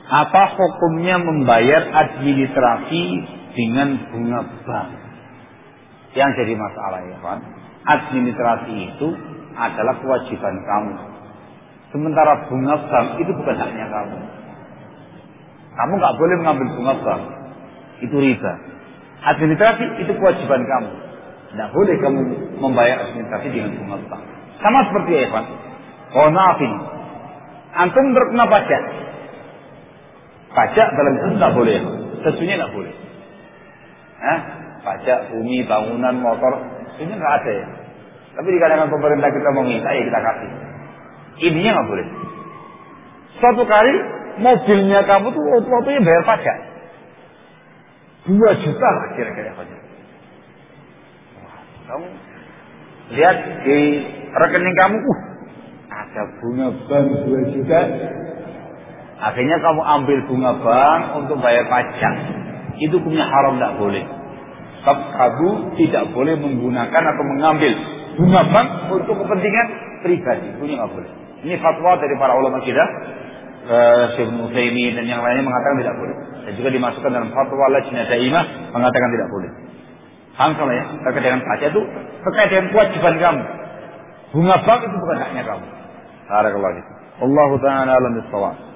Apa hukumnya membayar administrasi dengan bunga bank? Yang jadi masalah ya kan, administrasi itu adalah kewajiban kamu. Sementara bunga bank itu bukan haknya kamu. Kamu nggak boleh mengambil bunga bank, itu riba. Administrasi itu kewajiban kamu. Tidak boleh kamu membayar administrasi dengan bunga bank. Sama seperti ya kan. Oh maaf ini, antum terkena pajak. Pajak dalam itu tidak boleh, sesunya tidak boleh. Pajak bumi, bangunan, motor, sesunya nggak ada ya. Tapi di kalangan pemerintah kita mau minta ya kita kasih. Ininya nggak boleh. Suatu kali mobilnya kamu tuh waktunya bayar pajak 2 juta lah kira-kira pajak. Kamu lihat di rekening kamu, ada bunga bank 2 juta. Akhirnya kamu ambil bunga bank untuk bayar pajak. Itu punya haram, tidak boleh. Sebab kamu tidak boleh menggunakan atau mengambil bunga bank untuk kepentingan pribadi. Punya nggak boleh. Ini fatwa dari para ulama kita, Syekh Utsaimin dan yang lainnya mengatakan tidak boleh. Dan juga dimasukkan dalam fatwa Lajnah Daimah mengatakan tidak boleh. Paham sama ya? Terkait dengan pajak itu terkait dengan kewajiban kamu. Bunga bank itu bukan haknya kamu. Barakallahu fiik. Wallahu ta'ala a'lam bis-shawab.